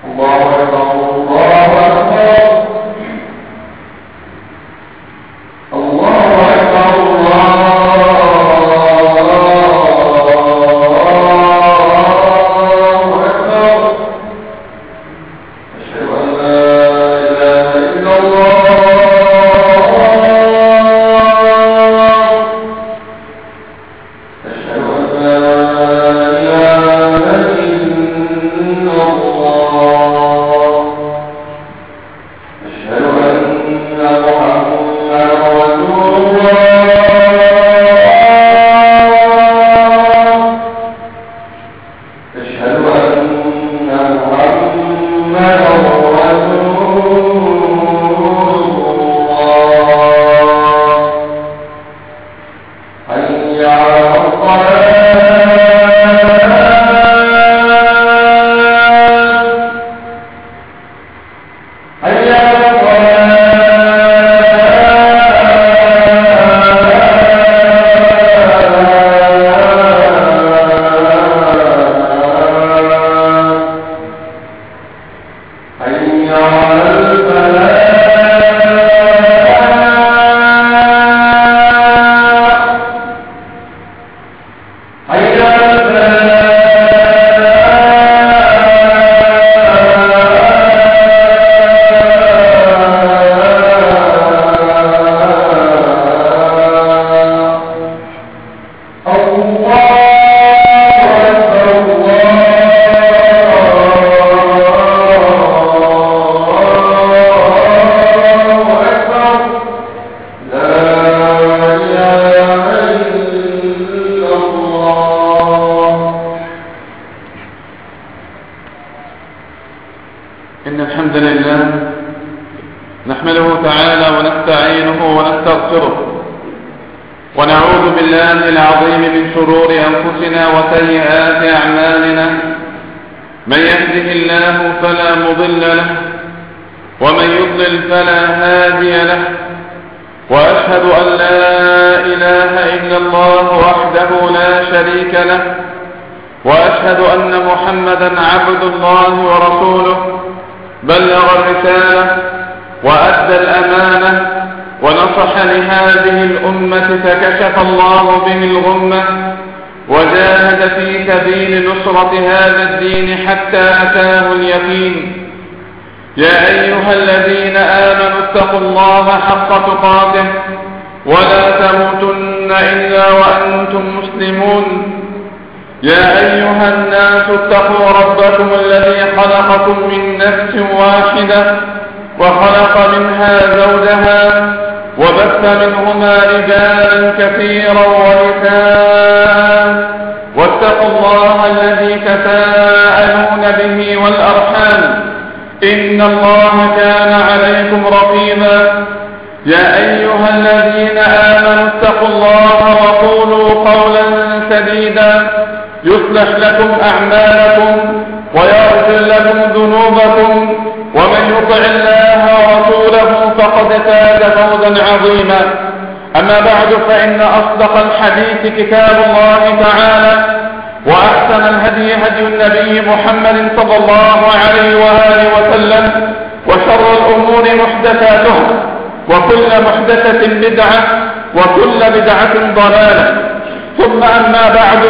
كتاب الله تعالى وأحسن الهدي هدي النبي محمد صلى الله عليه وآله وسلم وشر الأمور محدثاتها وكل محدثة بدعة وكل بدعة ضلالة ثم أما بعد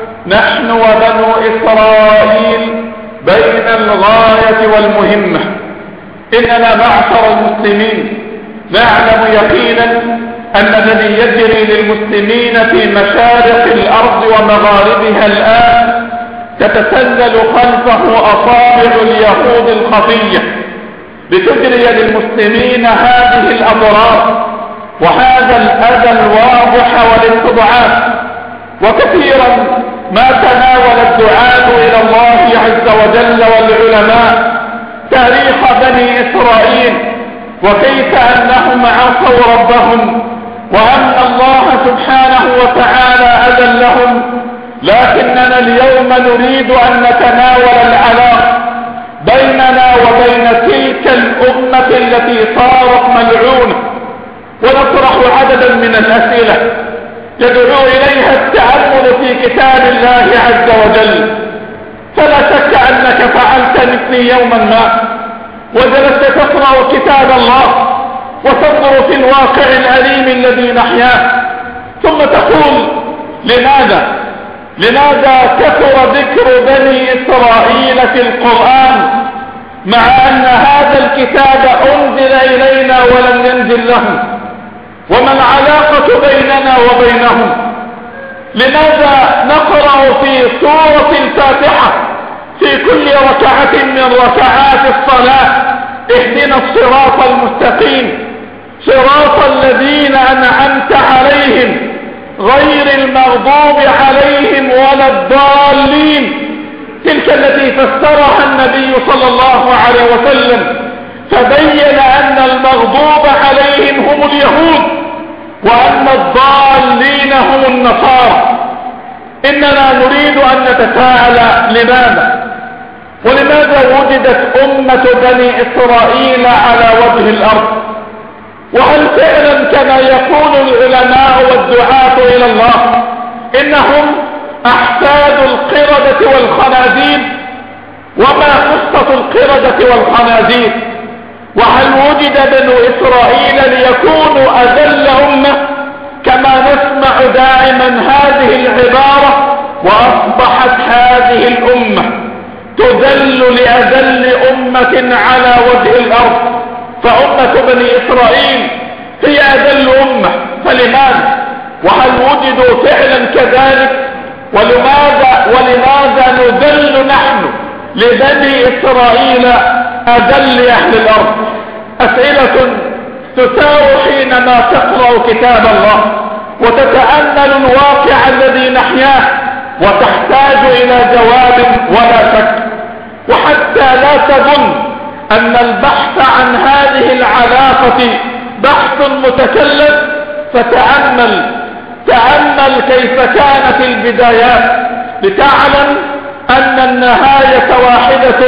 نحن وبنو إسرائيل بين الغاية والمهمة إننا معشر المسلمين نعلم يقينا أن الذي يجري للمسلمين في مشارق الأرض ومغاربها الآن تتسلل خلفه أصابع اليهود الخفية لتجري للمسلمين هذه الأضرار وهذا الأذى الواضح والاستضعاف. وكثيرا ما تناول الدعاة إلى الله عز وجل والعلماء تاريخ بني إسرائيل وكيف أنهم عصوا ربهم وأن الله سبحانه وتعالى أذلهم، لكننا اليوم نريد أن نتناول العلاقة بيننا وبين تلك الأمة التي صارت ملعونة ونطرح عددا من الأسئلة يدعو إليها التأمل في كتاب الله عز وجل. فلا شك أنك فعلت مثلي يوما ما، وجلست تقرأ كتاب الله وتنظر في الواقع الأليم الذي نحياه، ثم تقول لماذا كثر ذكر بني إسرائيل في القرآن مع أن هذا الكتاب أنزل إلينا ولم ينزل لهم؟ وما العلاقة بيننا وبينهم؟ لماذا نقرأ في سورة الفاتحة في كل ركعة من ركعات الصلاة اهدنا الصراط المستقيم صراط الذين أنعمت عليهم غير المغضوب عليهم ولا الضالين؟ تلك التي فسرها النبي صلى الله عليه وسلم، فبين أن المغضوب عليهم هم اليهود وأن الضالين هم النصارى. إننا نريد أن نتساءل ولماذا وجدت أمة بني إسرائيل على وجه الأرض؟ وهل فعلا كما يقول العلماء والدعاة إلى الله إنهم أحفاد القردة والخنازير؟ وما قصة القردة والخنازير؟ وهل وجد بنو إسرائيل ليكونوا أذل أمة كما نسمع دائما هذه العبارة؟ وأصبحت هذه الأمة تذل لأذل أمة على وجه الأرض، فأمة بني إسرائيل هي أذل أمة. فلماذا؟ وهل وجدوا فعلا كذلك؟ ولماذا نذل نحن لبني إسرائيل أذل أهل الأرض؟ أسئلة تساو حينما تقرأ كتاب الله وتتأمل الواقع الذي نحياه، وتحتاج إلى جواب ولا شك. وحتى لا تظن أن البحث عن هذه العلاقة بحث متكلف، تأمل كيف كانت البدايات لتعلم أن النهاية واحدة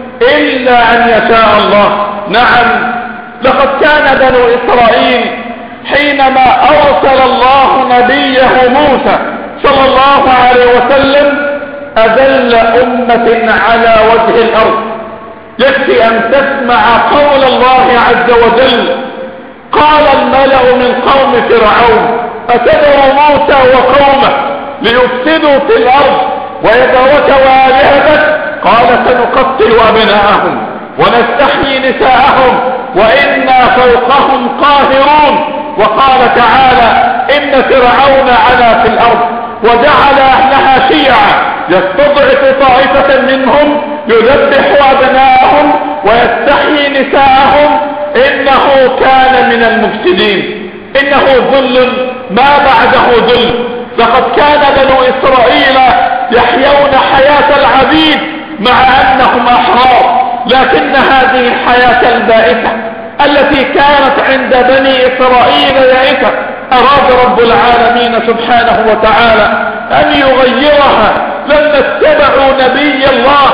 إلا أن يشاء الله. نعم، لقد كان بنو إسرائيل حينما أرسل الله نبيه موسى صلى الله عليه وسلم أذل أمة على وجه الأرض. يكفي أن تسمع قول الله عز وجل: قال الملأ من قوم فرعون أتذر موسى وقومه ليفسدوا في الأرض ويذرك وآلهتك؟ قال سنقتل أبناءهم ونستحيي نساءهم وإنا فوقهم قاهرون. وقال تعالى: إن فرعون علا في الأرض وجعل أهلها شيعا يستضعف طائفة منهم يذبح أبناءهم ويستحيي نساءهم إنه كان من المفسدين. إنه ذل ما بعده ذل. لقد كان بنو إسرائيل يحيون حياة العبيد مع أنهم أحرار، لكن هذه الحياة البائسة التي كانت عند بني إسرائيل يائسة أراد رب العالمين سبحانه وتعالى أن يغيرها لما اتبعوا نبي الله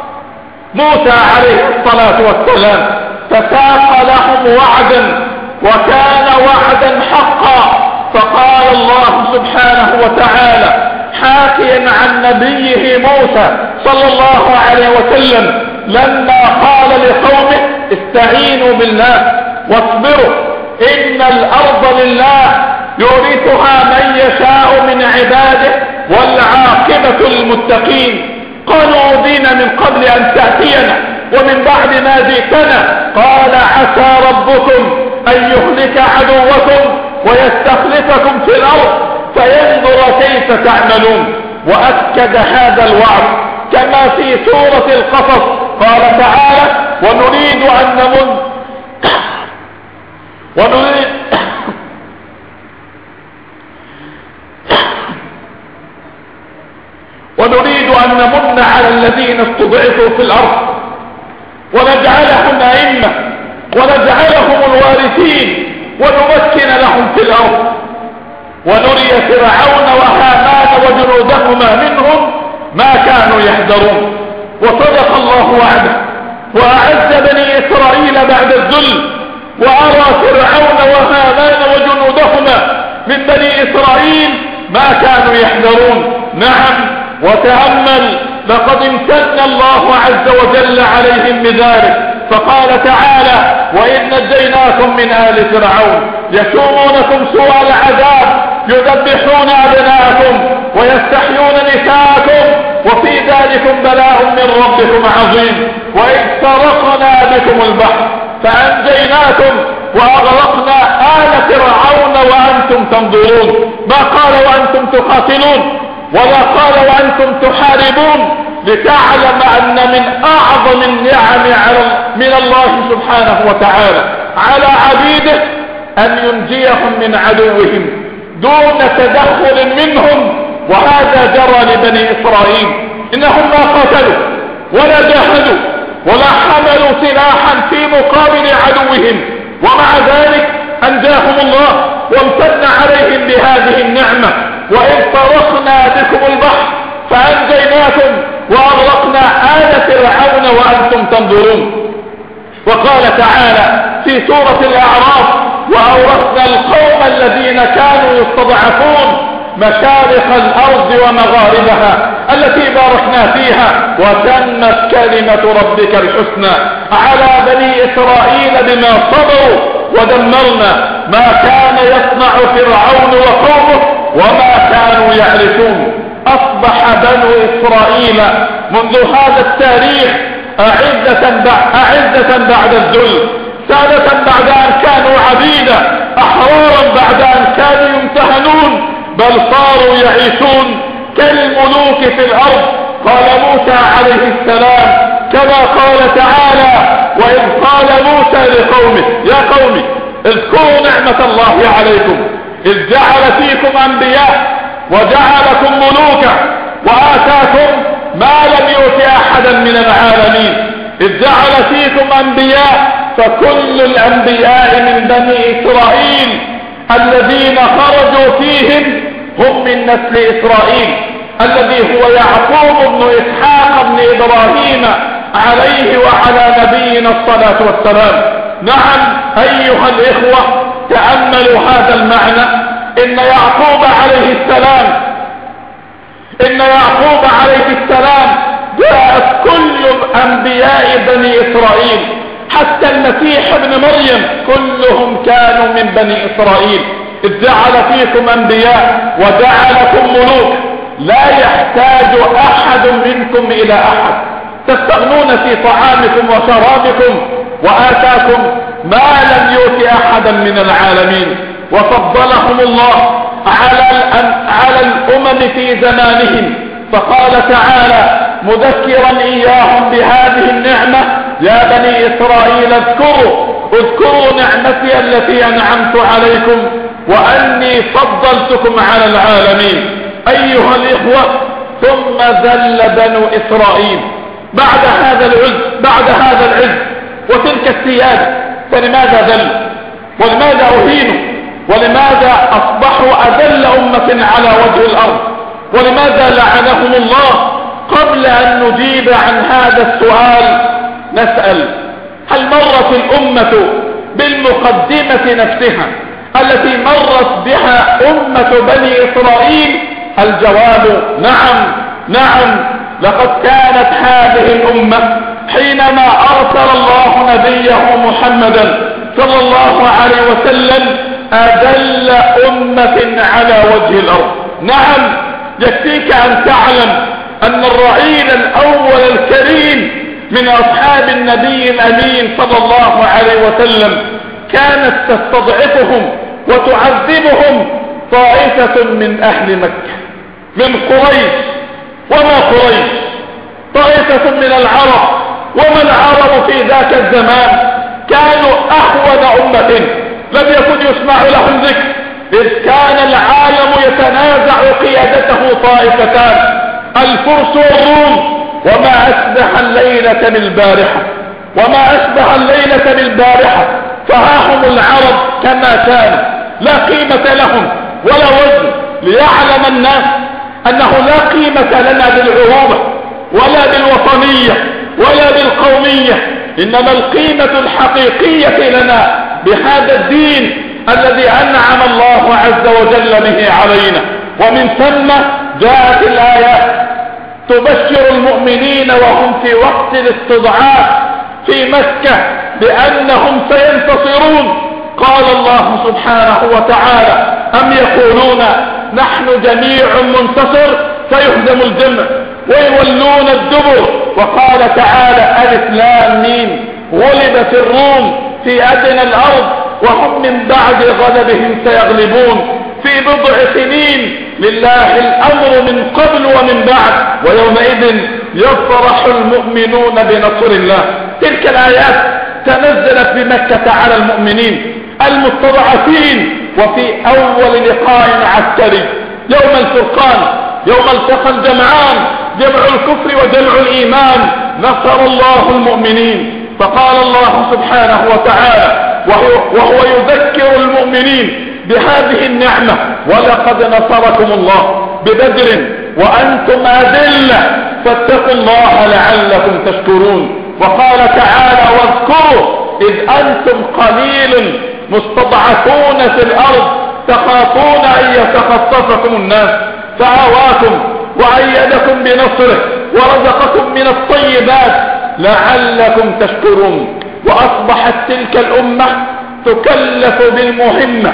موسى عليه الصلاة والسلام، فساق لهم وعدا وكان وعدا حقا. فقال الله سبحانه وتعالى حاكيا عن نبيه موسى صلى الله عليه وسلم لما قال لقومه: استعينوا بالله واصبروا إن الأرض لله يورثها من يشاء من عباده والعاقبة للمتقين. قالوا: أوذينا من قبل أن تأتينا ومن بعد ما جئتنا. قال: عسى ربكم أن يهلك عدوكم ويستخلفكم في الأرض فينظر كيف تعملون. وأكد هذا الوعد كما في سورة القصص قال تعالى: ونريد أن نمن على الذين استضعفوا في الأرض ونجعلهم أئمة ونجعلهم الوارثين ونمكن لهم في الأرض ونري فرعون وهامان وجنودهما منهم ما كانوا يحذرون. وصدق الله وعده وأعز بني إسرائيل بعد الذل، وأرى فرعون وهامان وجنودهما من بني إسرائيل ما كانوا يحذرون. نعم، وتأمل لقد امتن الله عز وجل عليهم بذلك، فقال تعالى: وإذ نجيناكم من آل فرعون يسومونكم سوء العذاب يذبحون أبناءكم ويستحيون نساءكم وفي ذلكم بلاء من ربكم عظيم، وإذ فرقنا بكم البحر فأنجيناكم وأغرقنا آل فرعون وأنتم تنظرون. ما قال وأنتم تقاتلون ولا قال وأنتم تحاربون، لتعلم أن من أعظم النعم من الله سبحانه وتعالى على عبيده أن ينجيهم من عدوهم دون تدخل منهم. وهذا جرى لبني إسرائيل، إنهم ما قتلوا ولا جاهدوا ولا حملوا سلاحا في مقابل عدوهم، ومع ذلك أنجاهم الله وامتن عليهم بهذه النعمة. وإذ فرقنا بكم البحر فأنجيناكم وأغرقنا آل فرعون وأنتم تنظرون. وقال تعالى في سورة الأعراف: وأورثنا القوم الذين كانوا يستضعفون مشارق الأرض ومغاربها التي باركنا فيها وتمت كلمة ربك الحسنى على بني إسرائيل بما صبروا ودمرنا ما كان يصنع فرعون وقومه وما كانوا يعرفون. أصبح بنو إسرائيل منذ هذا التاريخ أعزة بعد الذل، سادة بعد أن كانوا عبيدا، أحرارا بعد أن كانوا يمتهنون، بل صاروا يعيشون كالملوك في الأرض. قال موسى عليه السلام كما قال تعالى: وإذ قال موسى لقومه: يا قوم اذكروا نعمة الله عليكم إذ جعل فيكم أنبياء وجعلكم ملوكا وآتاكم ما لم يؤت أحدا من العالمين. إذ جعل فيكم أنبياء، فكل الأنبياء من بني إسرائيل الذين خرجوا فيهم هم من نسل إسرائيل الذي هو يعقوب بن إسحاق بن إبراهيم عليه وعلى نبينا الصلاة والسلام. نعم أيها الإخوة، تأملوا هذا المعنى. إن يعقوب عليه السلام جاءت كل أنبياء بني إسرائيل حتى المسيح ابن مريم كلهم كانوا من بني إسرائيل. إذ جعل فيكم أنبياء وجعلكم ملوك، لا يحتاج أحد منكم إلى أحد، تستغنون في طعامكم وشرابكم، وآتاكم ما لم يؤت أحدا من العالمين. وفضلهم الله على الأمم في زمانهم، فقال تعالى مذكرا إياهم بهذه النعمة: يا بني إسرائيل اذكروا نعمتي التي أنعمت عليكم وأني فضلتكم على العالمين. أيها الإخوة، ثم ذل بنو إسرائيل بعد هذا العز وتلك السيادة، فلماذا ذل؟ ولماذا أهينوا؟ ولماذا أصبحوا أذل أمة على وجه الأرض؟ ولماذا لعنهم الله؟ قبل أن نجيب عن هذا السؤال نسأل: هل مرت الأمة بالمقدمة نفسها التي مرت بها أمة بني إسرائيل؟ الجواب نعم. لقد كانت هذه الأمة حينما أرسل الله نبيه محمدا صلى الله عليه وسلم أذل أمة على وجه الأرض. نعم، يكفيك أن تعلم أن الرعيل الأول الكريم من أصحاب النبي الأمين صلى الله عليه وسلم كانت تستضعفهم وتعذبهم طائفة من أهل مكة، من قريش وما قريش، طائفة من العرب وما العرب في ذاك الزمان كانوا أهون أمة لم يكن يسمع لهم ذكر، إذ كان العالم يتنازع قيادته طائفتان: الفرس والروم. وما أشبه الليلة بالبارحة، فها هم العرب كما كانوا لا قيمة لهم ولا وزن. ليعلم الناس أنه لا قيمة لنا بالعروبة ولا بالوطنية ولا بالقومية، إنما القيمة الحقيقية لنا بهذا الدين الذي أنعم الله عز وجل به علينا. ومن ثم جاءت الآيات تبشر المؤمنين وهم في وقت الاستضعاف في مكة بأنهم سينتصرون. قال الله سبحانه وتعالى: أم يقولون نحن جميع منتصر سيهزم الجمع ويولون الدبر. وقال تعالى: ألف لام ميم غلبت الروم في أدنى الأرض وهم من بعد غلبهم سيغلبون في بضع سنين لله الأمر من قبل ومن بعد ويومئذ يفرح المؤمنون بنصر الله. تلك الآيات تنزلت بمكة على المؤمنين المستضعفين وفي أول لقاء عسكري يوم الفرقان، يوم التقى الجمعان، جمع الكفر وجمع الإيمان، نصر الله المؤمنين. فقال الله سبحانه وتعالى وهو يذكر المؤمنين بهذه النعمة: ولقد نصركم الله ببدر وأنتم أذلة فاتقوا الله لعلكم تشكرون. وقال تعالى: واذكروا إذ أنتم قليل مستضعفون في الأرض تخافون أن يتخطفكم الناس فآواكم وأيدكم بنصره ورزقكم من الطيبات لعلكم تشكرون. وأصبحت تلك الأمة تكلف بالمهمة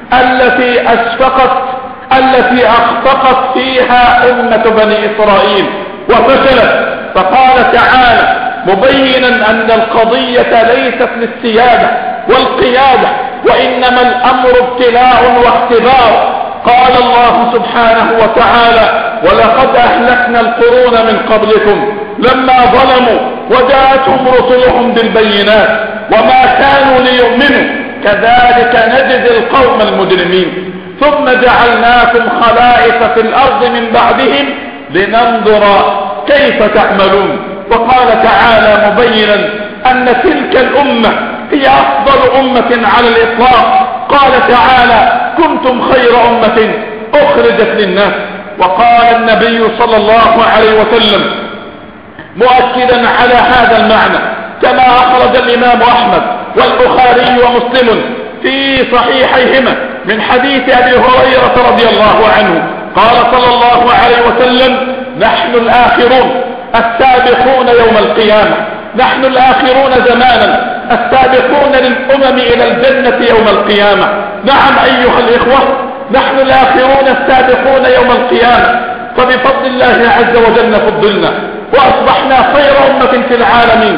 التي أخفقت فيها أمة بني إسرائيل وفشلت. فقال تعالى مبينا أن القضية ليست للسيادة والقيادة وإنما الأمر ابتلاء واختبار. قال الله سبحانه وتعالى: ولقد أهلكنا القرون من قبلكم لما ظلموا وجاءتهم رسلهم بالبينات وما كانوا ليؤمنوا كذلك نجزي القوم المجرمين ثم جعلناكم خلائف في الأرض من بعدهم لننظر كيف تعملون. وقال تعالى مبينا أن تلك الأمة هي أفضل أمة على الإطلاق. قال تعالى: كنتم خير أمة أخرجت للناس. وقال النبي صلى الله عليه وسلم مؤكدا على هذا المعنى كما أخرج الإمام أحمد والبخاري ومسلم في صحيحيهما من حديث أبي هريرة رضي الله عنه قال صلى الله عليه وسلم: نحن الآخرون السابقون يوم القيامة، نحن الآخرون زمانا السابقون للأمم إلى الجنة يوم القيامة. نعم أيها الإخوة، نحن الآخرون السابقون يوم القيامة، فبفضل الله عز وجل فضلنا وأصبحنا خير أمة في العالمين،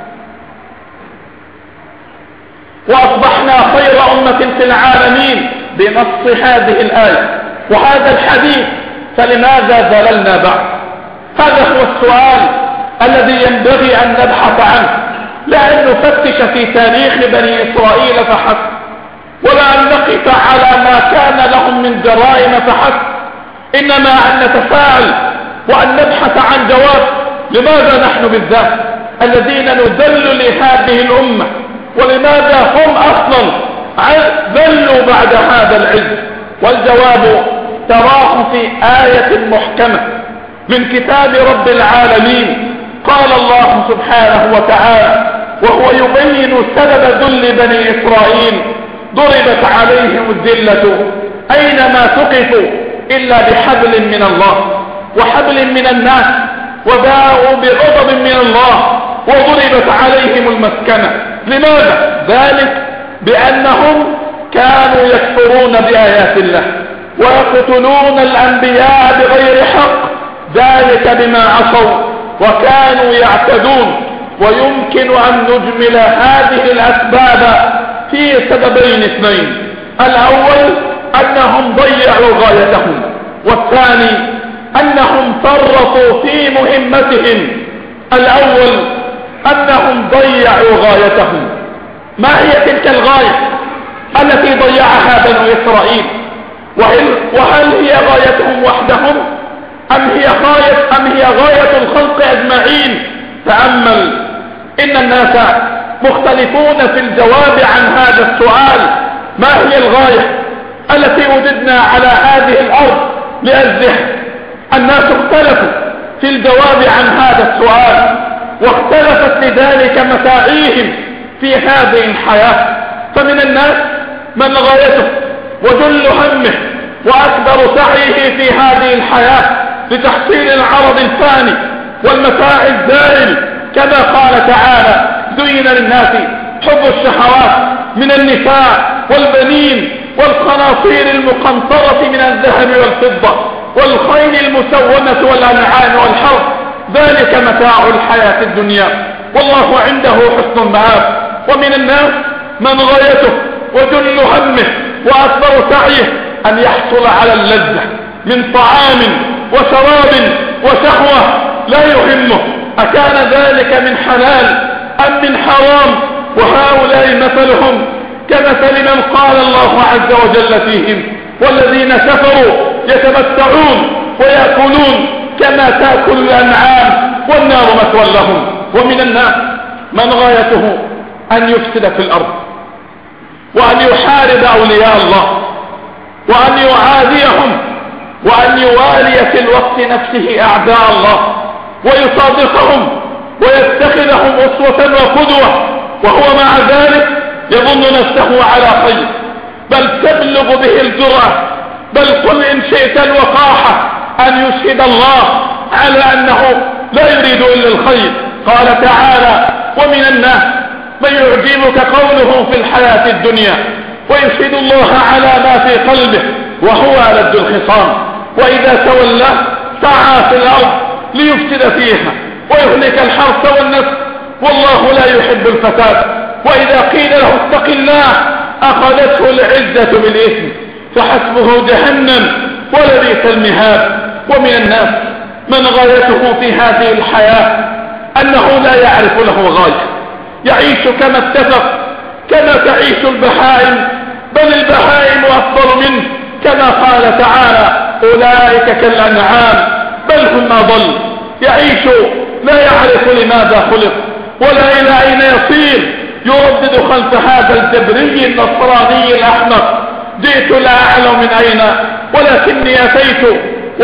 وأصبحنا خير أمة في العالمين بنص هذه الآية وهذا الحديث. فلماذا ضللنا بعد؟ هذا هو السؤال الذي ينبغي أن نبحث عنه، لا أن نفتش في تاريخ بني إسرائيل فحسب، ولا أن نقف على ما كان لهم من جرائم فحسب، إنما أن نتفاعل وأن نبحث عن جواب لماذا نحن بالذات الذين نذل لهذه الأمة، ولماذا هم أصلا ذلوا بعد هذا العز. والجواب تراه في آية محكمة من كتاب رب العالمين. قال الله سبحانه وتعالى وهو يبين سبب ذل بني إسرائيل: ضربت عليهم الذلة أينما ثقفوا إلا بحبل من الله وحبل من الناس وباءوا بغضب من الله وضربت عليهم المسكنة. لماذا؟ ذلك بأنهم كانوا يكفرون بآيات الله ويقتلون الأنبياء بغير حق، ذلك بما عصوا وكانوا يعتدون. ويمكن أن نجمل هذه الأسباب في سببين اثنين: الأول أنهم ضيعوا غايتهم، والثاني أنهم فرطوا في مهمتهم. الأول أنهم ضيعوا غايتهم. ما هي تلك الغاية التي ضيعها بنو إسرائيل؟ وهل هي غايتهم وحدهم أم هي غاية الخلق أجمعين؟ تأمل، إن الناس مختلفون في الجواب عن هذا السؤال: ما هي الغاية التي وجدنا على هذه الأرض لأجلها؟ الناس اختلفوا في الجواب عن هذا السؤال، واختلفت لذلك مساعيهم في هذه الحياة. فمن الناس من غايته وجل همه وأكبر سعيه في هذه الحياة لتحصيل العرض الفاني والمتاع الزائل، كما قال تعالى: زين للناس حب الشهوات من النساء والبنين والقناطير المقنطرة من الذهب والفضة والخيل المسومة والأنعام والحرث، ذلك متاع الحياة الدنيا والله عنده حسن المآب. ومن الناس من غايته وجل همه وأكبر سعيه أن يحصل على اللذة من طعام وشراب وشهوة لا يهمه أكان ذلك من حلال أم من حرام. وهؤلاء مثلهم كمثل من قال الله عز وجل فيهم: والذين كفروا يتمتعون ويأكلون كما تأكل الأنعام والنار مثوى لهم. ومن الناس من غايته أن يفسد في الأرض وأن يحارب أولياء الله وأن يعاديهم وأن يوالي في الوقت نفسه أعداء الله ويصادقهم ويتخذهم أسوة وقدوة، وهو مع ذلك يظن نفسه على خير، بل تبلغ به الجرأة، بل قل إن شئت الوقاحة أن يشهد الله على أنه لا يريد إلا الخير. قال تعالى: ومن الناس من يعجبك قوله في الحياة الدنيا ويشهد الله على ما في قلبه وهو ألد الخصام، وإذا تولى سعى في الأرض ليفسد فيها ويهلك الحرث والنسل والله لا يحب الفساد. وإذا قيل له اتق الله أخذته العزة بالإثم فحسبه جهنم ولبئس المهاد. ومن الناس من غايته في هذه الحياة أنه لا يعرف له غاية، يعيش كما اتفق، كما تعيش البهائم، بل البهائم أفضل منه، كما قال تعالى: أولئك كالأنعام بل هم أضل. يعيش لا يعرف لماذا خلق ولا إلى أين يصير، يردد خلف هذا الجبري النصراني الأحمق: جئت لا أعلم من أين ولكني أتيت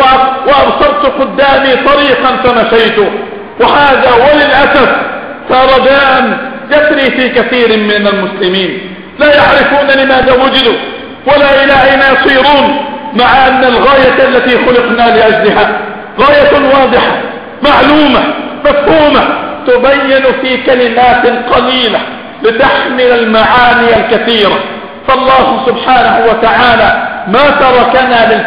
وأبصرت قدامي طريقا فمشيت. وهذا وللأسف صار داء يسري في كثير من المسلمين، لا يعرفون لماذا وجدوا ولا إلى أين يصيرون، مع أن الغاية التي خلقنا لأجلها غاية واضحة معلومة مفهومة تبين في كلمات قليلة لتحمل المعاني الكثيرة. فالله سبحانه وتعالى ما تركنا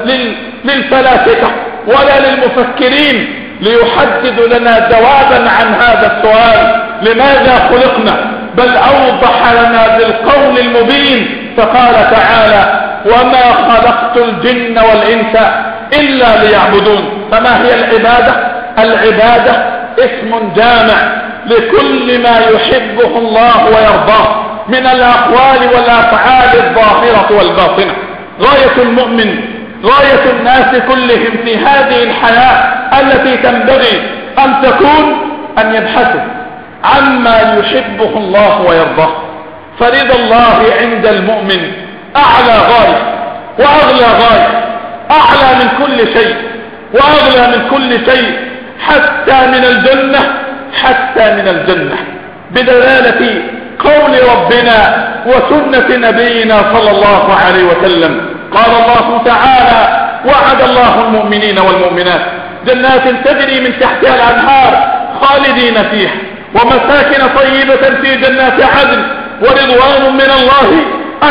للفلاسفة ولا للمفكرين ليحدد لنا جوابا عن هذا السؤال لماذا خلقنا، بل أوضح لنا بالقول المبين فقال تعالى: وما خلقت الجن والإنس إلا ليعبدون. فما هي العبادة؟ العبادة اسم جامع لكل ما يحبه الله ويرضاه من الأقوال والأفعال الظاهرة والباطنة. غاية المؤمن، غاية الناس كلهم في هذه الحياة التي تنبغي أن تكون أن يبحثوا عما يحبه الله ويرضاه. فرضا الله عند المؤمن أعلى غاية وأغلى غاية، أعلى من كل شيء وأغلى من كل شيء، حتى من الجنة، حتى من الجنة، بدلالة قول ربنا وسنة نبينا صلى الله عليه وسلم. قال الله تعالى: وعد الله المؤمنين والمؤمنات جنات تجري من تحتها الأنهار خالدين فيها ومساكن طيبة في جنات عدن ورضوان من الله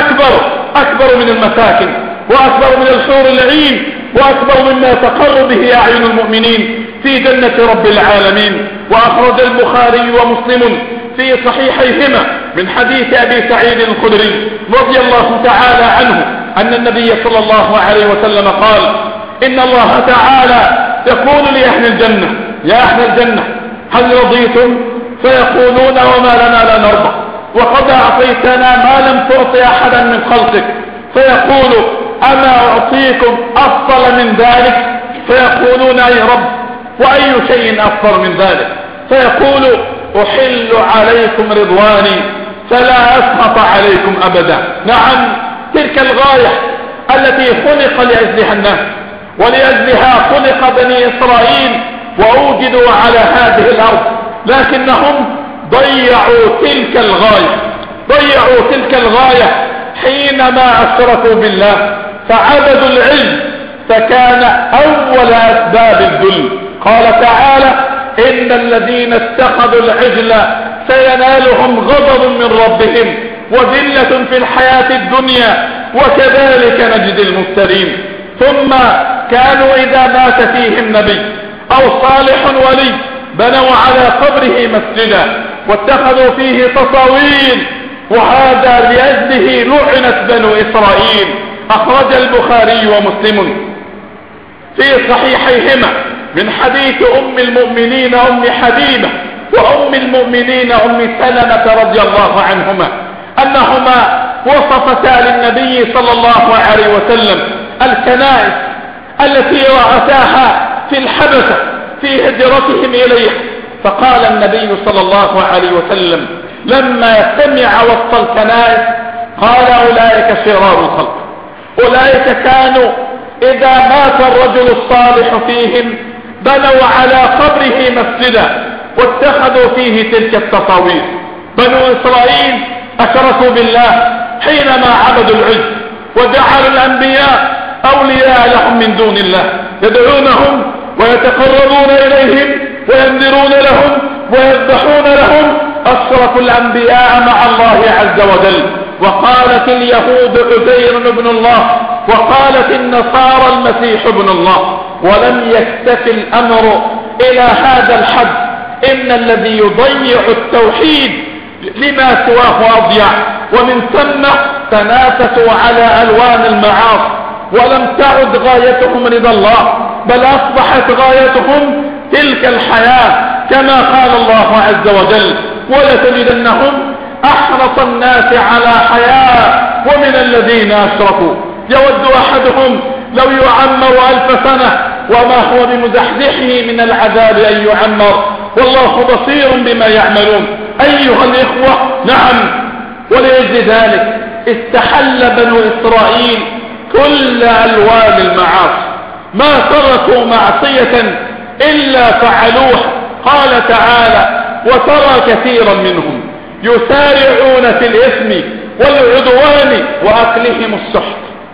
أكبر من المساكن وأكبر من الحور العين وأكبر مما تقر به أعين المؤمنين في جنة رب العالمين. وأخرج البخاري ومسلم في صحيحيهما من حديث أبي سعيد الخدري رضي الله تعالى عنه أن النبي صلى الله عليه وسلم قال: إن الله تعالى يقول لأهل الجنة: يا أهل الجنة هل رضيتم؟ فيقولون: وما لنا لا نرضى، وقد أعطيتنا ما لم تعط أحدا من خلقك. فيقول: أما أعطيكم أفضل من ذلك؟ فيقولون: أي رب، وأي شيء أفضل من ذلك؟ فيقول: أحل عليكم رضواني فلا أسخط عليكم أبدا. نعم، تلك الغاية التي خلق لأجلها الناس ولأجلها خلق بني إسرائيل وأوجدوا على هذه الأرض، لكنهم ضيعوا تلك الغاية حينما أشركوا بالله، فعبدوا العلم فكان أول أسباب الذل. قال تعالى: إن الذين اتخذوا العجل سينالهم غضب من ربهم وذلة في الحياة الدنيا وكذلك نجزي المفترين. ثم كانوا إذا مات فيهم نبي أو صالح ولي بنوا على قبره مسجدا واتخذوا فيه تصاوير، وهذا لأجله لعنت بنو إسرائيل. أخرج البخاري ومسلم في صحيحيهما من حديث أم المؤمنين أم حبيبة وأم المؤمنين أم سلمة رضي الله عنهما أنهما وصفتا للنبي صلى الله عليه وسلم الكنائس التي رأتاها في الحبشة في هجرتهم إليه، فقال النبي صلى الله عليه وسلم لما سمع وصف الكنائس قال: أولئك شرار الخلق، أولئك كانوا إذا مات الرجل الصالح فيهم بنوا على قبره مسجدا واتخذوا فيه تلك التصاوير. بنو إسرائيل أشركوا بالله حينما عبدوا العجل وجعلوا الأنبياء أولياء لهم من دون الله، يدعونهم ويتقربون إليهم وينذرون لهم ويذبحون لهم. أشركوا الأنبياء مع الله عز وجل. وقالت اليهود عزير ابن الله، وقالت النصارى المسيح ابن الله، ولم يكتف الأمر إلى هذا الحد. إن الذي يضيع التوحيد لما سواه أضيع، ومن ثم تنافسوا على ألوان المعاصي ولم تعد غايتهم رضا الله، بل أصبحت غايتهم تلك الحياة كما قال الله عز وجل: ولتجدنهم أحرص الناس على حياة ومن الذين أشركوا يود أحدهم لو يعمر 1000 سنة وما هو بمزحزحه من العذاب أن يعمر والله بصير بما يعملون. أيها الإخوة، نعم، ولأجل ذلك استحل بنو إسرائيل كل ألوان المعاصي، ما تركوا معصية إلا فعلوها. قال تعالى: وترى كثيرا منهم يسارعون في الإثم والعدوان وأكلهم السحت.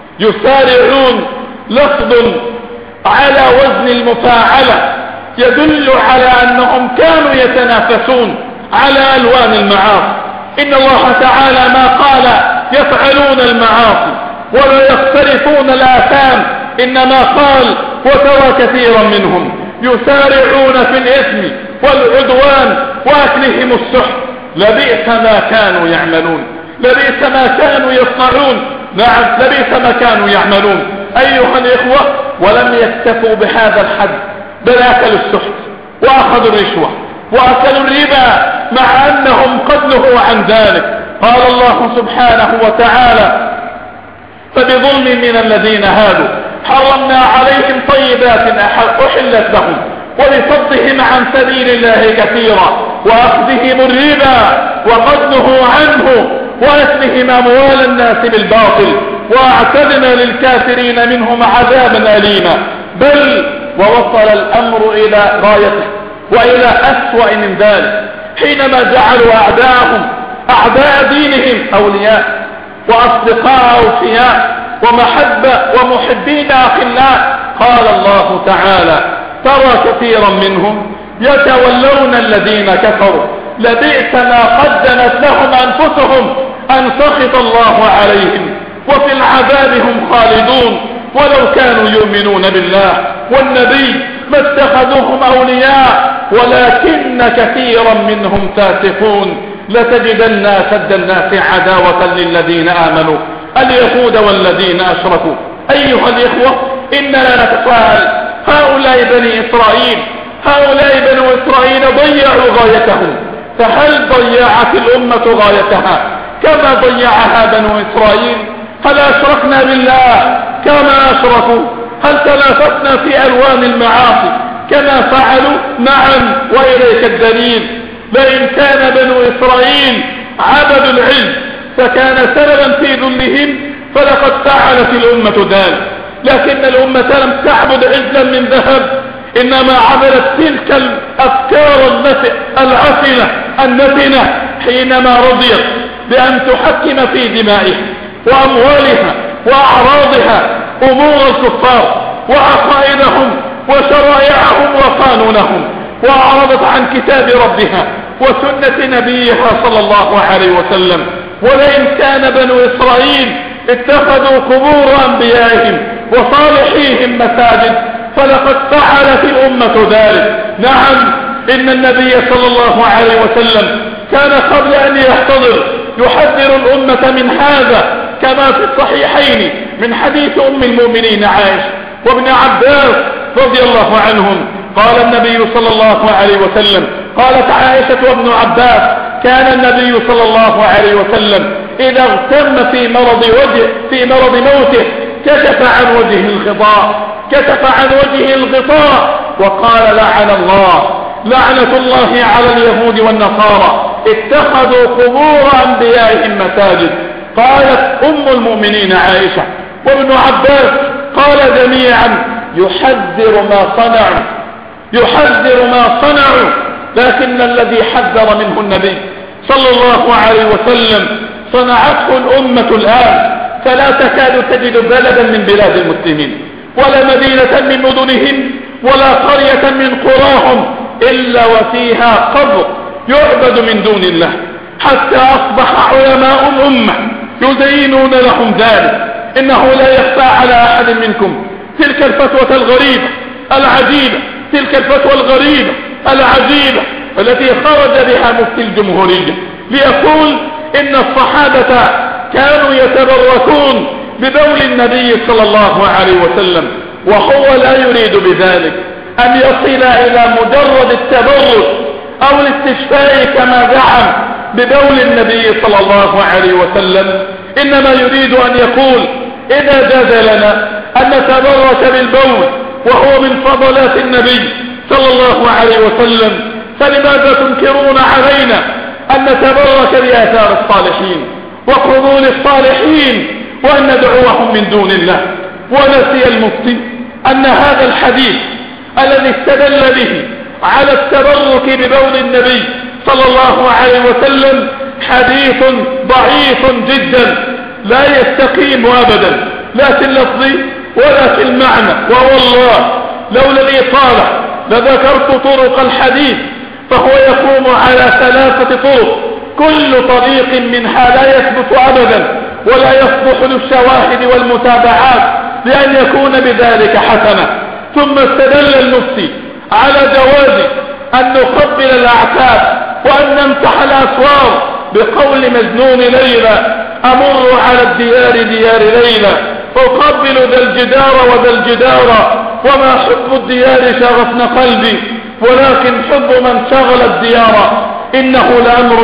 يسارعون لفظ على وزن المفاعلة يدل على أنهم كانوا يتنافسون على ألوان المعاصي. إن الله تعالى ما قال يفعلون المعاصي ولا يقترفون الآثام، إنما قال: وترى كثيرا منهم يسارعون في الإثم والعدوان وأكلهم السحت. لبئس ما كانوا يعملون، لبئس ما كانوا يصنعون. نعم، لبئس ما كانوا يعملون. أيها الإخوة، ولم يكتفوا بهذا الحد، بل أكلوا السحت وأخذوا الرشوة وأكلوا الربا مع أنهم قد نهوا عن ذلك. قال الله سبحانه وتعالى: فبظلم من الذين هادوا حرمنا عليهم طيبات أحلت لهم وبصدهم عن سبيل الله كثيرا وأخذهم الربا وقد نهوا عنه وأكلهم أموال الناس بالباطل وأعتدنا للكافرين منهم عذابا أليما. بل ووصل الأمر إلى غايته وإلى أسوأ من ذلك حينما جعلوا أعداءهم أعداء دينهم أولياء وأصدقاء أوفياء ومحبة ومحبين أخلاء. قال الله تعالى: ترى كثيرا منهم يتولون الذين كفروا لبئس ما قدمت لهم أنفسهم أن سخط الله عليهم وفي العذاب هم خالدون ولو كانوا يؤمنون بالله والنبي ما اتخذوهم أولياء ولكن كثيرا منهم فاسقون. لتجدن أشد الناس عداوة للذين آمنوا اليهود والذين أشركوا. أيها الإخوة، إننا نتساءل: هؤلاء بني إسرائيل، هؤلاء بنو إسرائيل ضيعوا غايتهم، فهل ضيعت الأمة غايتها كما ضيعها بنو إسرائيل؟ هل أشركنا بالله كما أشركوا؟ هل تنافسنا في ألوان المعاصي كما فعلوا؟ نعم، وإليك الدليل: لئن كان بنو إسرائيل عبدوا العجل فكان سببا في ذلهم فلقد فعلت الأمة ذلك. لكن الأمة لم تعبد عجلا من ذهب، إنما عبدت تلك الأفكار العفنة النتنة حينما رضيت بأن تحكم في دمائها وأموالها وأعراضها أمور الكفار. وعقائدهم وشرائعهم وقانونهم، وأعرضت عن كتاب ربها وسنة نبيها صلى الله عليه وسلم. ولئن كان بنو إسرائيل اتخذوا قبور أنبيائهم وصالحيهم مساجد فلقد فعلت الأمة ذلك. نعم، إن النبي صلى الله عليه وسلم كان قبل أن يحتضر يحذر الأمة من هذا، كما في الصحيحين من حديث أم المؤمنين عائشة وابن عباس رضي الله عنهم. قال النبي صلى الله عليه وسلم، قالت عائشة وابن عباس: كان النبي صلى الله عليه وسلم إذا اغتم في مرض موته كشف عن وجهه الغطاء وقال: لعنة الله على اليهود والنصارى اتخذوا قبور أنبيائهم مساجد. قالت أم المؤمنين عائشة وابن عباس قال جميعا: يحذر ما صنعوا، لكن الذي حذر منه النبي صلى الله عليه وسلم صنعته الأمة الآن، فلا تكاد تجد بلدا من بلاد المسلمين ولا مدينة من مدنهم ولا قرية من قراهم إلا وفيها قبر يعبد من دون الله، حتى أصبح علماء الأمة يزينون لهم ذلك. إنه لا يخفى على أحد منكم تلك الفتوى الغريبة العجيبة، التي خرج بها مفتي الجمهورية ليقول إن الصحابة كانوا يتبركون ببول النبي صلى الله عليه وسلم، وهو لا يريد بذلك أن يصل إلى مجرد التبرك أو الاستشفاء كما زعم ببول النبي صلى الله عليه وسلم، إنما يريد أن يقول: إذا جاز لنا أن نتبرك بالبول وهو من فضلات النبي صلى الله عليه وسلم، فلماذا تنكرون علينا أن نتبرك بآثار الصالحين وقبول الصالحين وأن ندعوهم من دون الله؟ ونسي المفتي أن هذا الحديث الذي استدل به على التبرك ببول النبي صلى الله عليه وسلم حديث ضعيف جدا لا يستقيم أبدا، لا في اللفظ ولا في المعنى. ووالله لولا الإطالة لذكرت طرق الحديث، فهو يقوم على 3 طرق، كل طريق منها لا يثبت أبدا ولا يصلح للشواهد والمتابعات لأن يكون بذلك حسنة. ثم استدل المفتي على جواز أن نقبل الأعتاب وأن نمسح الأسوار بقول مجنون ليلى: أمر على الديار ديار ليلى أقبل ذا الجدار وذا الجدار، وما حب الديار شغفن قلبي ولكن حب من شغل الديار. إنه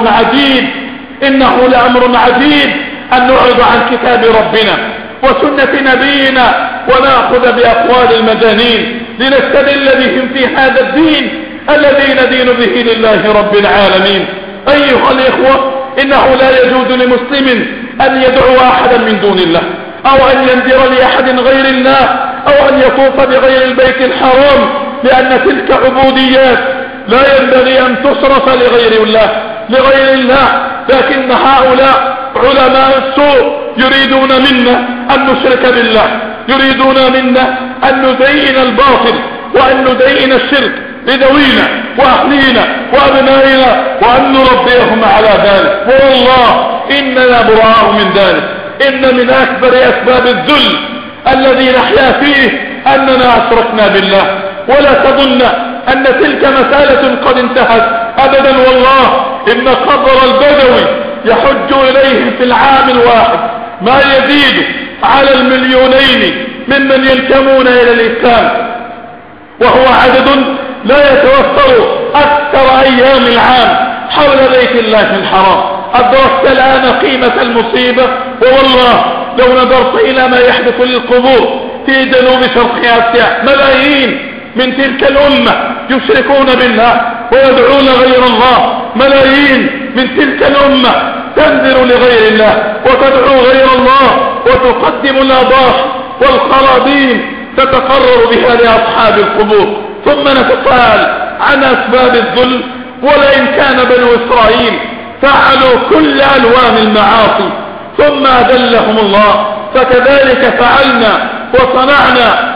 لأمر عجيب أن نعرض عن كتاب ربنا وسنة نبينا ونأخذ بأقوال المجانين لنستدل بهم في هذا الدين الذي ندين به لله رب العالمين. أيها الإخوة، إنه لا يجوز لمسلم أن يدعو أحدا من دون الله أو أن ينذر لأحد غير الله أو أن يطوف بغير البيت الحرام، لأن تلك عبوديات لا ينبغي أن تصرف لغير الله. لكن هؤلاء علماء السوء يريدون منا أن نشرك بالله، يريدون منا أن نزين الباطل وأن نزين الشرك لذوينا وأهلينا وأبنائنا وأن نربيهم على ذلك. والله إننا براء من ذلك. إن من أكبر أسباب الذل الذي نحيا فيه أننا أشركنا بالله. ولا تظن أن تلك مسألة قد انتهت أبدا، والله إن قبر البدوي يحج إليهم في العام الواحد ما يزيد على 2,000,000 ممن ينتمون إلى الإسلام، وهو عدد لا يتوفر أكثر أيام العام حول بيت الله الحرام. أدركت الآن قيمة المصيبة، ووالله لو نظرت إلى ما يحدث للقبور في جنوب شرق آسيا، ملايين من تلك الأمة يشركون بالله ويدعون غير الله، ملايين من تلك الأمة تنذر لغير الله وتدعو غير الله وتقدم الأضاحي والقرابين تتقرر بها لأصحاب القبور. ثم نتساءل عن أسباب الذل. ولئن كان بنو إسرائيل فعلوا كل ألوان المعاصي ثم أذلهم الله، فكذلك فعلنا وصنعنا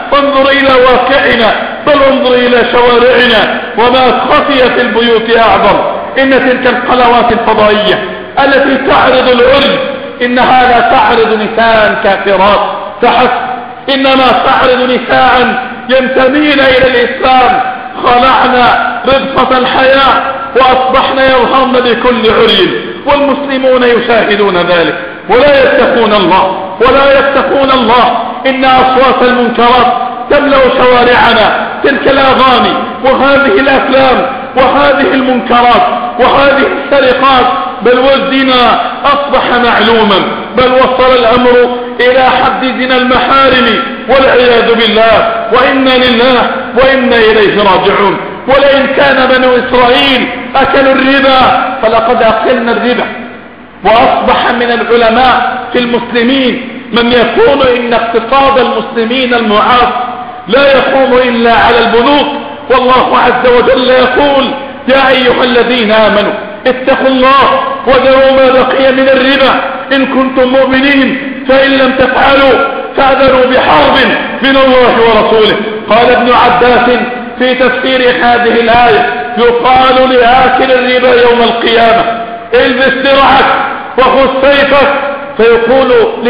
انظر إلى واقعنا، بل انظر إلى شوارعنا وما خفي في البيوت أعظم. إن تلك القنوات الفضائية التي تعرض العري إنها لا تعرض نساء كافرات فحسب، إنما تعرض نساء ينتمين إلى الإسلام. خلعنا ربقة الحياة وأصبحنا يظهرن بكل عري، والمسلمون يشاهدون ذلك ولا يتقون الله. إن أصوات المنكرات تملأ شوارعنا، تلك الأغاني وهذه الأفلام وهذه المنكرات وهذه السرقات، بل والزنا أصبح معلوما، بل وصل الأمر إلى حد زنا المحارم والعياذ بالله. وإنا لله وإنا إليه راجعون. ولئن كان بنو إسرائيل أكلوا الربا فلقد أكلنا الربا. وأصبح من العلماء في المسلمين من يقول إن اقتصاد المسلمين المعاصر لا يقوم إلا على البنوك. والله عز وجل يقول يا أيها الذين آمنوا اتقوا الله وذروا ما بقي من الربا إن كنتم مؤمنين، فإن لم تفعلوا فاعذروا بحرب من الله ورسوله. قال ابن عباس في تفسير هذه الآية يقال لآكل الربا يوم القيامة البس درعك وخذ سيفك، فيقول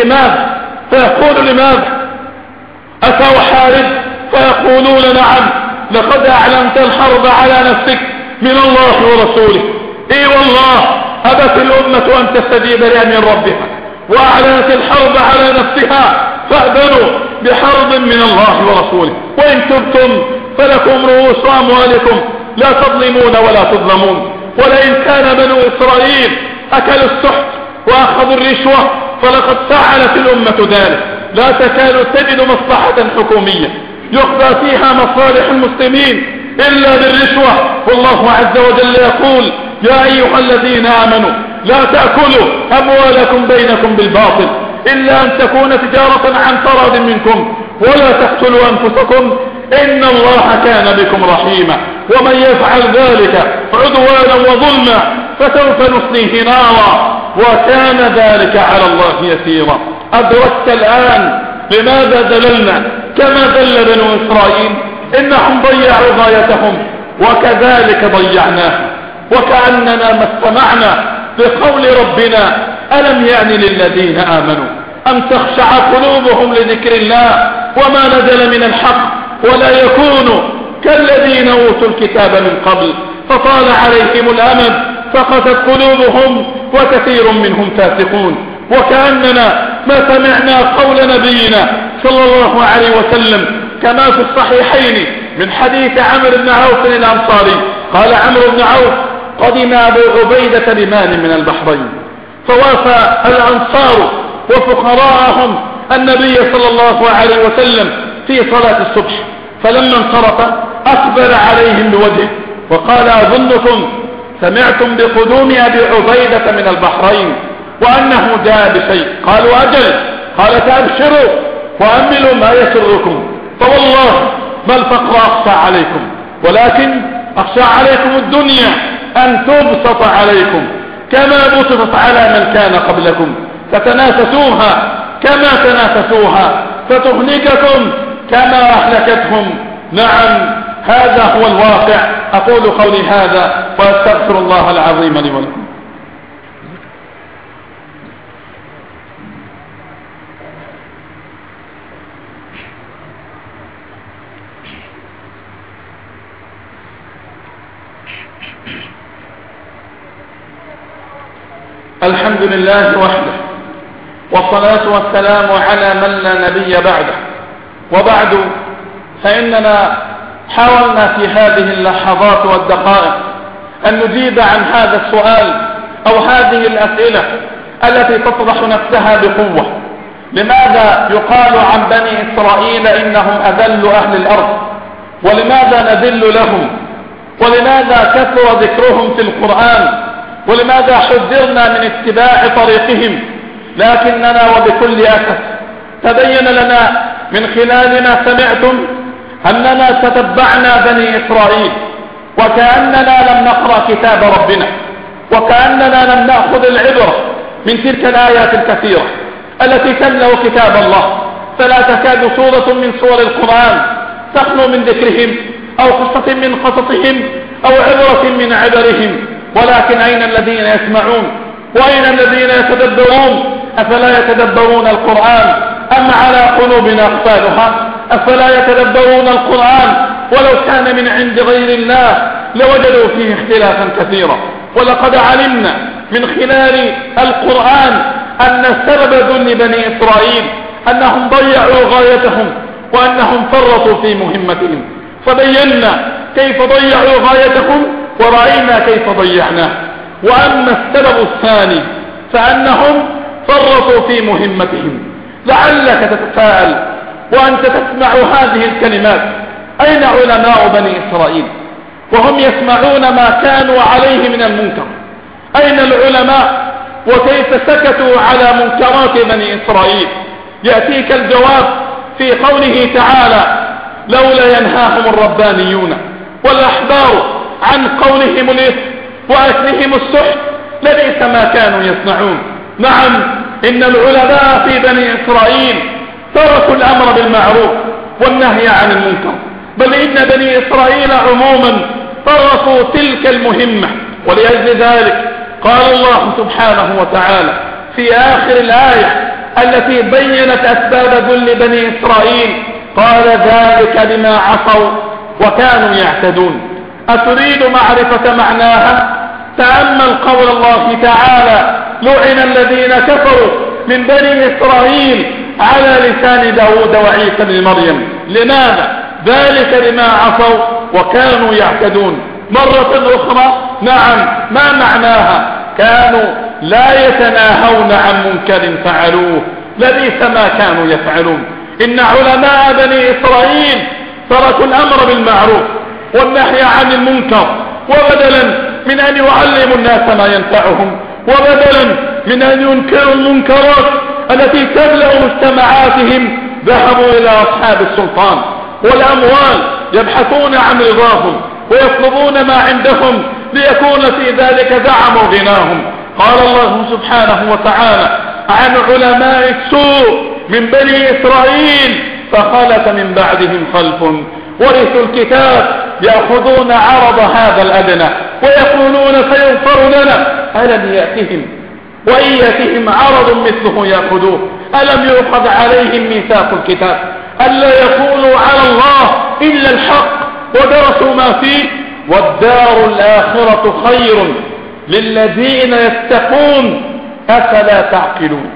لماذا أتى وحارب؟ فيقولون نعم لقد أعلنت الحرب على نفسك من الله ورسوله. اي والله أبت الأمة أن تستجيب لأمر ربها وأعلنت الحرب على نفسها، فأذنوا بحرب من الله ورسوله. وإن تبتم فلكم رؤوس أموالكم لا تظلمون ولا تظلمون. ولئن كان بنو إسرائيل أكلوا السحت وأخذوا الرشوة فلقد فعلت الأمة ذلك. لا تكاد تجد مصلحة حكومية يقضى فيها مصالح المسلمين إلا بالرشوة. والله عز وجل يقول يا أيها الذين آمنوا لا تأكلوا أموالكم بينكم بالباطل إلا أن تكون تجارة عن تراض منكم ولا تقتلوا أنفسكم إن الله كان بكم رحيما. ومن يفعل ذلك عدوانا وظلما فسوف نصليه نارا وكان ذلك على الله يسيرا. أدركت الآن لماذا دللنا كما دل بنو إسرائيل؟ إنهم ضيعوا غايتهم وكذلك ضيعناه. وكأننا ما استمعنا بقول ربنا ألم يعن للذين آمنوا أن تخشع قلوبهم لذكر الله وما نزل من الحق ولا يكونوا كالذين أوتوا الكتاب من قبل فطال عليهم الأمد فقست قلوبهم وكثير منهم فاسقون. وكأننا ما سمعنا قول نبينا صلى الله عليه وسلم كما في الصحيحين من حديث عمرو بن عوف الأنصاري قال عمرو بن عوف قدم أبو عبيدة بمال من البحرين فوافى الأنصار وفقراءهم النبي صلى الله عليه وسلم في صلاة الصبح، فلما انصرف أقبل عليهم بوجهه وقال أظنكم سمعتم بقدوم أبي عبيدة من البحرين وأنه جاء بشيء. قالوا أجل. قال فأبشروا وأملوا ما يسركم، فوالله ما الفقر أخشى عليكم ولكن أخشى عليكم الدنيا أن تبسط عليكم كما بسطت على من كان قبلكم فتنافسوها كما تنافسوها فتهلككم كما أهلكتهم. نعم هذا هو الواقع. أقول قولي هذا وأستغفر الله العظيم لي ولكم. الحمد لله وحده والصلاة والسلام على من لا نبي بعده. وبعد فإننا حاولنا في هذه اللحظات والدقائق أن نجيب عن هذا السؤال أو هذه الأسئلة التي تطرح نفسها بقوة. لماذا يقال عن بني إسرائيل إنهم أذل أهل الأرض؟ ولماذا نذل لهم؟ ولماذا كثر ذكرهم في القرآن؟ ولماذا حذرنا من اتباع طريقهم؟ لكننا وبكل أسف تبين لنا من خلال ما سمعتم أننا تتبعنا بني إسرائيل وكأننا لم نقرأ كتاب ربنا وكأننا لم نأخذ العبرة من تلك الآيات الكثيرة التي تملأ كتاب الله فلا تكاد سورة من سور القرآن تخلو من ذكرهم أو قصة من قصصهم أو عبرة من عبرهم. ولكن أين الذين يسمعون وأين الذين يتدبرون؟ أفلا يتدبرون القرآن أم على قلوبنا أقفالها؟ أفلا يتدبرون القرآن ولو كان من عند غير الله لوجدوا فيه اختلافا كثيرا. ولقد علمنا من خلال القرآن أن سبب ذل بني إسرائيل أنهم ضيعوا غايتهم وأنهم فرطوا في مهمتهم، فبينا كيف ضيعوا غايتهم ورأينا كيف ضيعناه. وأما السبب الثاني فأنهم فرطوا في مهمتهم. لعلك تتساءل وأنت تسمع هذه الكلمات: أين علماء بني إسرائيل وهم يسمعون ما كانوا عليه من المنكر؟ أين العلماء وكيف سكتوا على منكرات بني إسرائيل؟ يأتيك الجواب في قوله تعالى: لولا ينهاهم الربانيون والأحبار عن قولهم الإثم وأكلهم السحت لبئس ما كانوا يصنعون. نعم، إن العلماء في بني إسرائيل تركوا الأمر بالمعروف والنهي عن المنكر، بل إن بني إسرائيل عموما تركوا تلك المهمة. ولأجل ذلك قال الله سبحانه وتعالى في آخر الآية التي بينت أسباب ذل بني إسرائيل: قال ذلك بما عصوا وكانوا يعتدون. أتريد معرفة معناها؟ تأمل قول الله تعالى: لعن الذين كفروا من بني إسرائيل على لسان داود وعيسى بن مريم. لماذا؟ ذلك بما عصوا وكانوا يعتدون. مرة أخرى نعم، ما معناها؟ كانوا لا يتناهون عن منكر فعلوه لبئس ما كانوا يفعلون. إن علماء بني إسرائيل تركوا الأمر بالمعروف والنهي عن المنكر، وبدلا من أن يعلموا الناس ما ينفعهم وبدلا من أن ينكروا المنكرات التي تملأ مجتمعاتهم ذهبوا إلى أصحاب السلطان والأموال يبحثون عن رضاهم ويطلبون ما عندهم ليكون في ذلك زعم غناهم. قال الله سبحانه وتعالى عن علماء السوء من بني إسرائيل: فخلف من بعدهم خلف ورثوا الكتاب يأخذون عرض هذا الأدنى ويقولون سيغفر لنا ألم يأتهم وإن يأتهم عرض مثله يأخذوه ألم يؤخذ عليهم ميثاق الكتاب ألا يقولوا على الله إلا الحق ودرسوا ما فيه والدار الآخرة خير للذين يتقون أفلا تعقلون.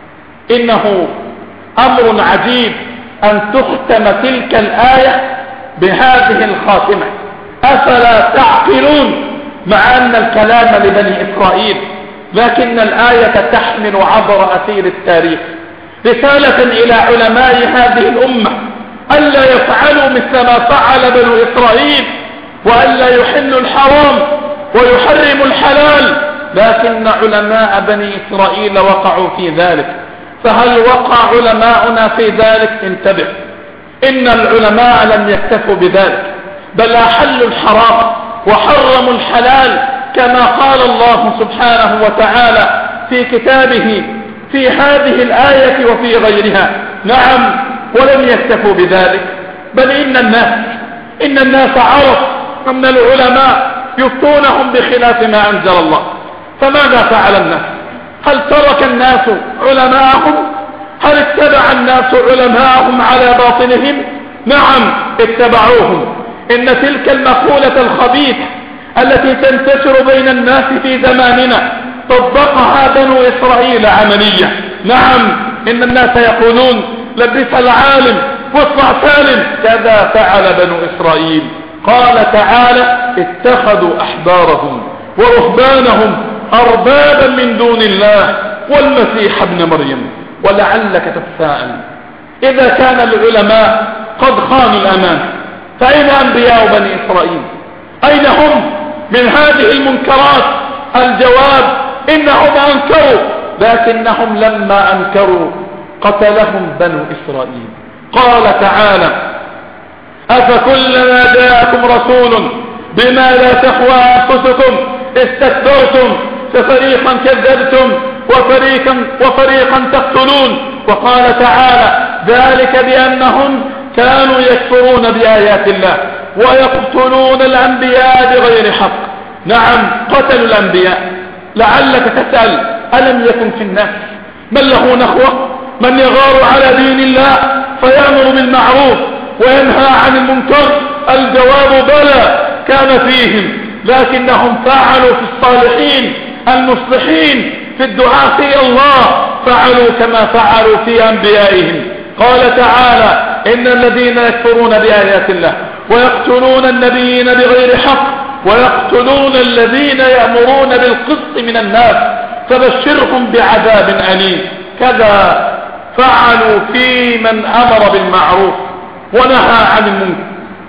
إنه أمر عجيب أن تختم تلك الآية بهذه الخاتمة: أفلا تعقلون، مع أن الكلام لبني إسرائيل، لكن الآية تحمل عبر أثير التاريخ رسالة إلى علماء هذه الأمة ألا يفعلوا مثل ما فعل بنو إسرائيل، وألا يحلوا الحرام ويحرموا الحلال، لكن علماء بني إسرائيل وقعوا في ذلك. فهل وقع علماؤنا في ذلك؟ انتبه، إن العلماء لم يكتفوا بذلك، بل أحلوا الحرام وحرموا الحلال كما قال الله سبحانه وتعالى في كتابه في هذه الآية وفي غيرها. نعم، ولم يكتفوا بذلك، بل إن الناس عرف أن العلماء يفتونهم بخلاف ما أنزل الله. فماذا فعل الناس؟ هل ترك الناس علماءهم؟ هل اتبع الناس علماءهم على باطنهم؟ نعم، اتبعوهم. إن تلك المقولة الخبيثة التي تنتشر بين الناس في زماننا طبقها بنو إسرائيل عملية. نعم، إن الناس يقولون: لبس العالم واصنع سالم، كذا فعل بنو إسرائيل. قال تعالى: اتخذوا أحبارهم ورهبانهم أربابا من دون الله والمسيح ابن مريم. ولعلك تتساءل: إذا كان العلماء قد خانوا الأمانة فأين أنبياء بني إسرائيل؟ أين هم من هذه المنكرات؟ الجواب: إنهم أنكروا، لكنهم لما أنكروا قتلهم بنو إسرائيل. قال تعالى: أفكلما جاءكم رسول بما لا تهوى أنفسكم استكبرتم ففريقا كذبتم وفريقا تقتلون. وقال تعالى: ذلك بأنهم كانوا يكفرون بآيات الله ويقتلون الأنبياء بغير حق. نعم قتلوا الأنبياء. لعلك تسأل ألم يكن في الناس من له نخوة، من يغار على دين الله فيأمر بالمعروف وينهى عن المنكر؟ الجواب بلى، كان فيهم، لكنهم فعلوا في الصالحين المصلحين في الدعاء إلى الله، فعلوا كما فعلوا في أنبيائهم. قال تعالى إن الذين يكفرون بآيات الله ويقتلون النبيين بغير حق ويقتلون الذين يأمرون بالقسط من الناس فبشرهم بعذاب أليم. كذا فعلوا في من أمر بالمعروف ونهى عن المنكر،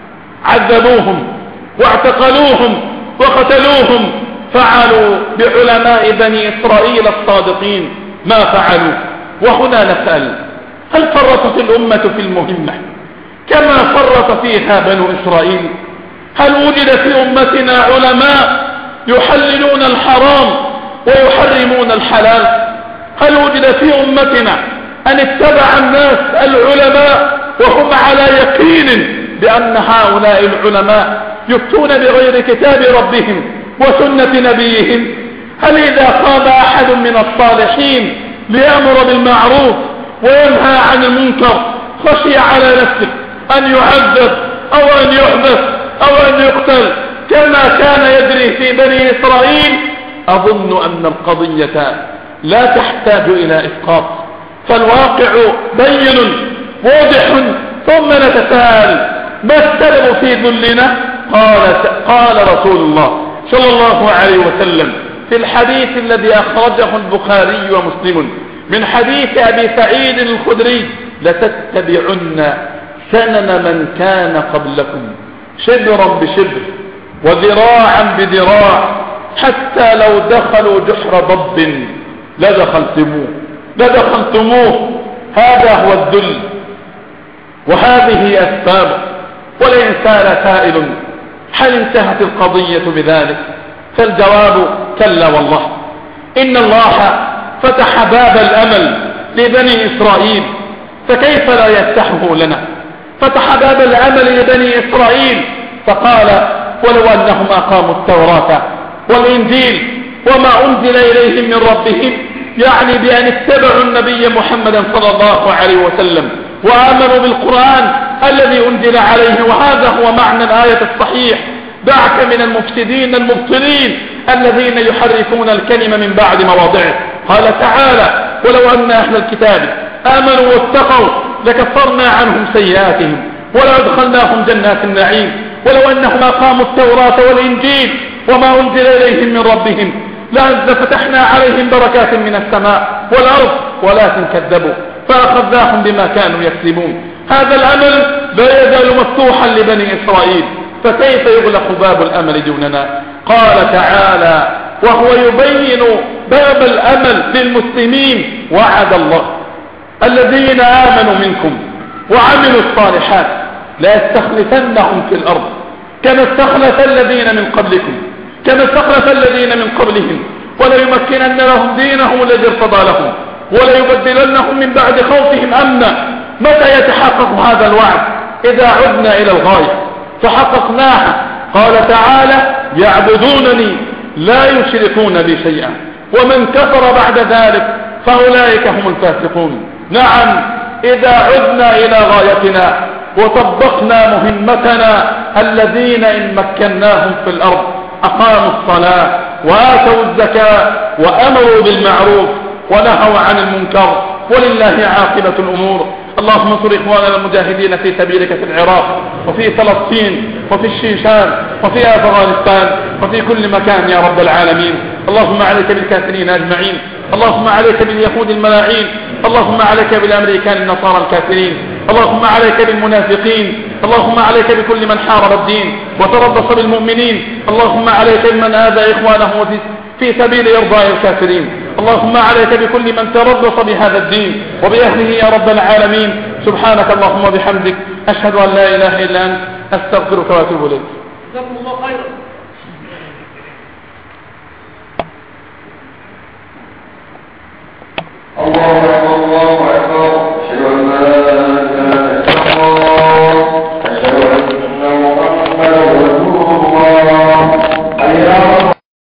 عذبوهم واعتقلوهم وقتلوهم. فعلوا بعلماء بني إسرائيل الصادقين ما فعلوا. وهنا نسأل هل فرطت الأمة في المهمة كما فرط فيها بنو إسرائيل؟ هل وجد في أمتنا علماء يحللون الحرام ويحرمون الحلال؟ هل وجد في أمتنا أن اتبع الناس العلماء وهم على يقين بأن هؤلاء العلماء يفتون بغير كتاب ربهم وسنة نبيهم؟ هل إذا قام أحد من الصالحين ليأمر بالمعروف وينهى عن المنكر خشي على نفسه أن يعذب أو أن يحبس أو أن يقتل كما كان يجري في بني إسرائيل؟ أظن أن القضية لا تحتاج إلى إسقاط، فالواقع بين واضح. ثم نتساءل ما السبب في ذلنا؟ قال رسول الله صلى الله عليه وسلم في الحديث الذي أخرجه البخاري ومسلم من حديث أبي سعيد الخدري: لتتبعن سنن من كان قبلكم شبرا بشبر وذراعا بذراع حتى لو دخلوا جحر ضب لدخلتموه. هذا هو الذل وهذه أسبابه. ولئن سأل سائل هل انتهت القضية بذلك؟ فالجواب كلا والله. إن الله فتح باب الأمل لبني إسرائيل، فكيف لا يفتحه لنا؟ فتح باب الأمل لبني إسرائيل فقال: ولو أنهم أقاموا التوراة والإنجيل وما أنزل إليهم من ربهم، يعني بأن اتبعوا النبي محمدا صلى الله عليه وسلم وآمنوا بالقرآن الذي أنزل عليه. وهذا هو معنى الآية الصحيح: دعك من المفسدين المبطلين الذين يحرفون الكلمة من بعد مواضعه. قال تعالى: ولو أن أهل الكتاب آمنوا واتقوا لكفرنا عنهم سيئاتهم ولأدخلناهم جنات النعيم. ولو أنهم أقاموا التوراة والإنجيل وما أنزل إليهم من ربهم لفتحنا عليهم بركات من السماء والأرض ولكن كذبوا فأخذناهم بما كانوا يكسبون. هذا الأمل لا يزال مفتوحا لبني إسرائيل، فكيف يغلق باب الأمل دوننا؟ قال تعالى وهو يبين باب الأمل للمسلمين: وعد الله الذين آمنوا منكم وعملوا الصالحات ليستخلفنهم في الأرض كما استخلف الذين من قبلكم من قبلهم وليمكنن لهم دينهم الذي ارتضى لهم وليبدلنهم من بعد خوفهم أمنا. متى يتحقق هذا الوعد؟ إذا عدنا إلى الغاية فحققناها. قال تعالى: يعبدونني لا يشركون بي شيئا ومن كفر بعد ذلك فأولئك هم الفاسقون. نعم، إذا عدنا إلى غايتنا وطبقنا مهمتنا، الذين إن مكناهم في الأرض أقاموا الصلاة وآتوا الزكاة وأمروا بالمعروف ونهوا عن المنكر، ولله عاقبة الأمور. اللهم انصر إخواننا المجاهدين في سبيلك في العراق وفي فلسطين وفي الشيشان وفي أفغانستان وفي كل مكان يا رب العالمين. اللهم عليك بالكافرين أجمعين، اللهم عليك باليهود الملاعين، اللهم عليك بالأمريكان النصارى الكافرين، اللهم عليك بالمنافقين، اللهم عليك بكل من حارب الدين وتربص بالمؤمنين، اللهم عليك بمن آذى إخوانه في سبيل إرضاء الكافرين، اللهم عليك بكل من تربص بهذا الدين وبأهله يا رب العالمين. سبحانك اللهم وبحمدك، أشهد أن لا إله إلا أنت، أستغفرك وأتوب إليك. جزاكم الله خيرا. الله